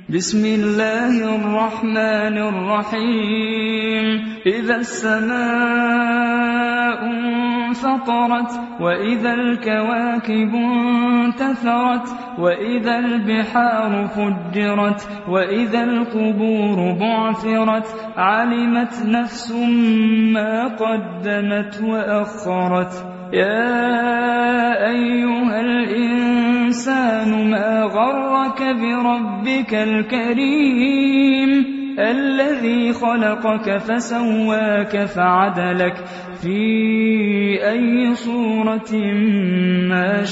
بسم الله الرحمن الرحيم إذا السماء انفطرت وإذا الكواكب انتثرت وإذا البحار فجرت وإذا القبور بعثرت علمت نفس ما قدمت وأخرت يا أيها الإنسان ما غرك بربك الكريم الذي خلقك فسواك فعدلك في أي صورة ما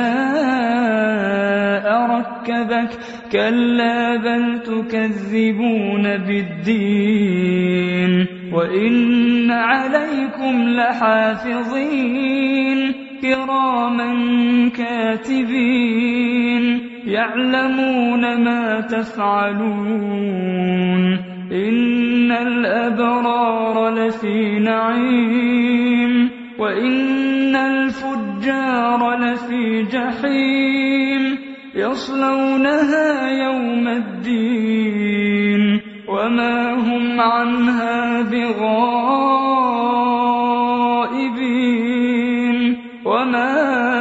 شاء ركبك كلا بل تكذبون بالدين وإن عليكم لحافظين كراما كاتبين يعلمون ما تفعلون إن الأبرار لفي نعيم وإن الفجار لفي جحيم يصلونها يوم الدين وما هم عنها بغائبين وما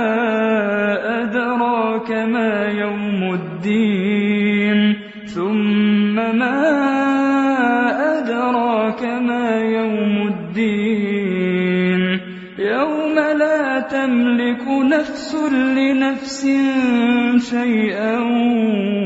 أدراك ما يوم الدين ثم ما أدراك ما يوم الدين يوم لا تملك نفس لنفس شيئا